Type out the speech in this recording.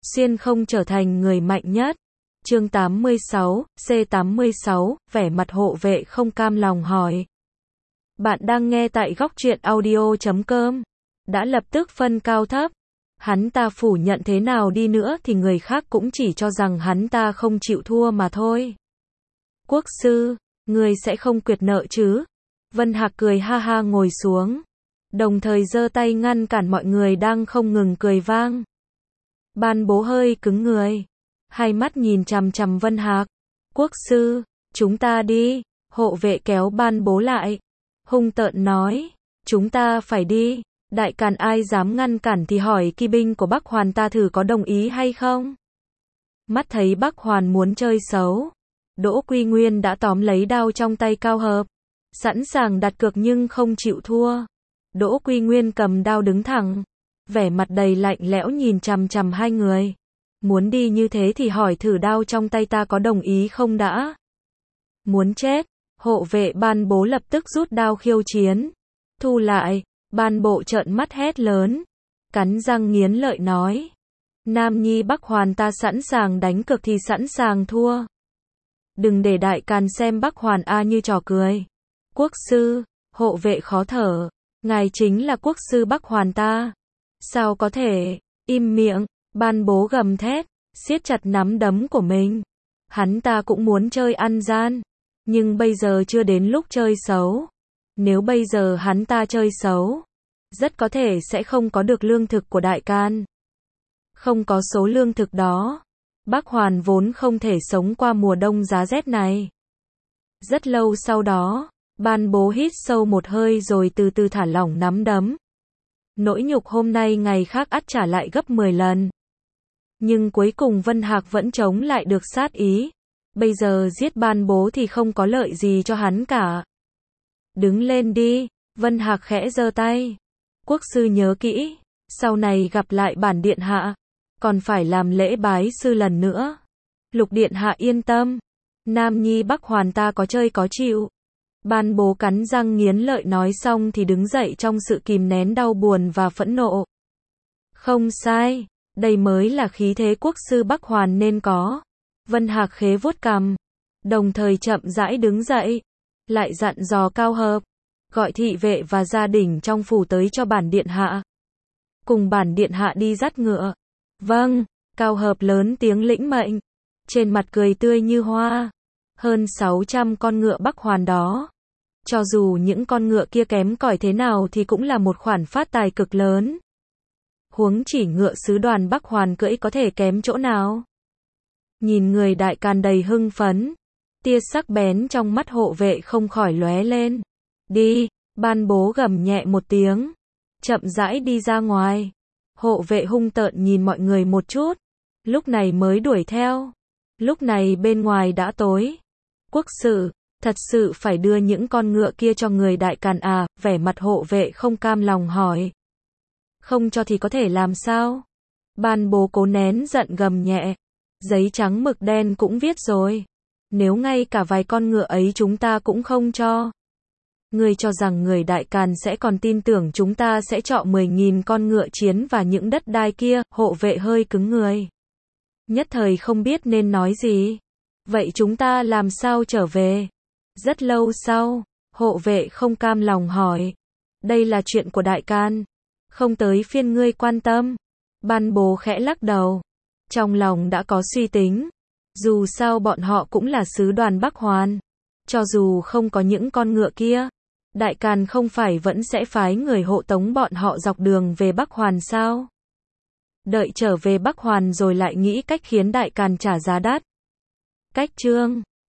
xuyên không trở thành người mạnh nhất. Chương 86, C86, vẻ mặt hộ vệ không cam lòng hỏi. Bạn đang nghe tại góc truyện audio.com. Đã lập tức phân cao thấp. Hắn ta phủ nhận thế nào đi nữa thì người khác cũng chỉ cho rằng hắn ta không chịu thua mà thôi. Quốc sư, người sẽ không quyệt nợ chứ? Vân Hạc cười ha ha ngồi xuống, đồng thời giơ tay ngăn cản mọi người đang không ngừng cười vang. Ban bố hơi cứng người, hai mắt nhìn chằm chằm Vân Hạc. Quốc sư, chúng ta đi. Hộ vệ kéo Ban bố lại, hung tợn nói, chúng ta phải đi. Đại càn ai dám ngăn cản thì hỏi kỵ binh của Bắc Hoàn ta thử có đồng ý hay không? Mắt thấy Bắc Hoàn muốn chơi xấu, Đỗ Quy Nguyên đã tóm lấy đao trong tay Cao Hợp, sẵn sàng đặt cược nhưng không chịu thua. Đỗ Quy Nguyên cầm đao đứng thẳng, vẻ mặt đầy lạnh lẽo nhìn chằm chằm hai người. Muốn đi như thế thì hỏi thử đao trong tay ta có đồng ý không đã? Muốn chết? Hộ vệ Ban bố lập tức rút đao khiêu chiến. Thu lại. Ban bộ trợn mắt hét lớn, cắn răng nghiến lợi nói. Nam nhi Bắc Hoàn ta sẵn sàng đánh cược thì sẵn sàng thua. Đừng để đại càn xem Bắc Hoàn A như trò cười. Quốc sư, hộ vệ khó thở, ngài chính là quốc sư Bắc Hoàn ta. Sao có thể? Im miệng. Ban bố gầm thét, siết chặt nắm đấm của mình. Hắn ta cũng muốn chơi ăn gian, nhưng bây giờ chưa đến lúc chơi xấu. Nếu bây giờ hắn ta chơi xấu, rất có thể sẽ không có được lương thực của đại càn. Không có số lương thực đó, Bắc Hoàn vốn không thể sống qua mùa đông giá rét này. Rất lâu sau đó, Ban bố hít sâu một hơi rồi từ từ thả lỏng nắm đấm. Nỗi nhục hôm nay ngày khác ắt trả lại gấp 10 lần. Nhưng cuối cùng Vân Hạc vẫn chống lại được sát ý. Bây giờ giết Ban bố thì không có lợi gì cho hắn cả. Đứng lên đi. Vân Hạc khẽ giơ tay. Quốc sư nhớ kỹ, sau này gặp lại bản điện hạ, còn phải làm lễ bái sư lần nữa. Lục điện hạ yên tâm, Nam nhi Bắc Hoàn ta có chơi có chịu. Ban bố cắn răng nghiến lợi nói xong thì đứng dậy trong sự kìm nén đau buồn và phẫn nộ. Không sai, đây mới là khí thế quốc sư Bắc Hoàn nên có. Vân Hạc khế vuốt cằm, đồng thời chậm rãi đứng dậy, lại dặn dò Cao Hợp, gọi thị vệ và gia đình trong phủ tới cho bản điện hạ. Cùng bản điện hạ đi dắt ngựa. Vâng, Cao Hợp lớn tiếng lĩnh mệnh, trên mặt cười tươi như hoa. Hơn 600 con ngựa Bắc Hoàn đó, cho dù những con ngựa kia kém cỏi thế nào thì cũng là một khoản phát tài cực lớn. Huống chỉ ngựa sứ đoàn Bắc Hoàn cưỡi có thể kém chỗ nào. Nhìn người đại càn đầy hưng phấn, tia sắc bén trong mắt hộ vệ không khỏi lóe lên. Đi. Ban bố gầm nhẹ một tiếng, chậm rãi đi ra ngoài. Hộ vệ hung tợn nhìn mọi người một chút, lúc này mới đuổi theo. Lúc này bên ngoài đã tối. Quốc sư, thật sự phải đưa những con ngựa kia cho người đại càn à? Vẻ mặt hộ vệ không cam lòng hỏi. Không cho thì có thể làm sao? Ban bố cố nén giận gầm nhẹ. Giấy trắng mực đen cũng viết rồi. Nếu ngay cả vài con ngựa ấy chúng ta cũng không cho, ngươi cho rằng người đại càn sẽ còn tin tưởng chúng ta sẽ chọ 10.000 con ngựa chiến và những đất đai kia? Hộ vệ hơi cứng người, nhất thời không biết nên nói gì. Vậy chúng ta làm sao trở về? Rất lâu sau, hộ vệ không cam lòng hỏi. Đây là chuyện của đại càn, không tới phiên ngươi quan tâm. Ban bố khẽ lắc đầu, trong lòng đã có suy tính. Dù sao bọn họ cũng là sứ đoàn Bắc Hoàn, cho dù không có những con ngựa kia, đại càn không phải vẫn sẽ phái người hộ tống bọn họ dọc đường về Bắc Hoàn sao? Đợi trở về Bắc Hoàn rồi lại nghĩ cách khiến đại càn trả giá đắt. Cách chương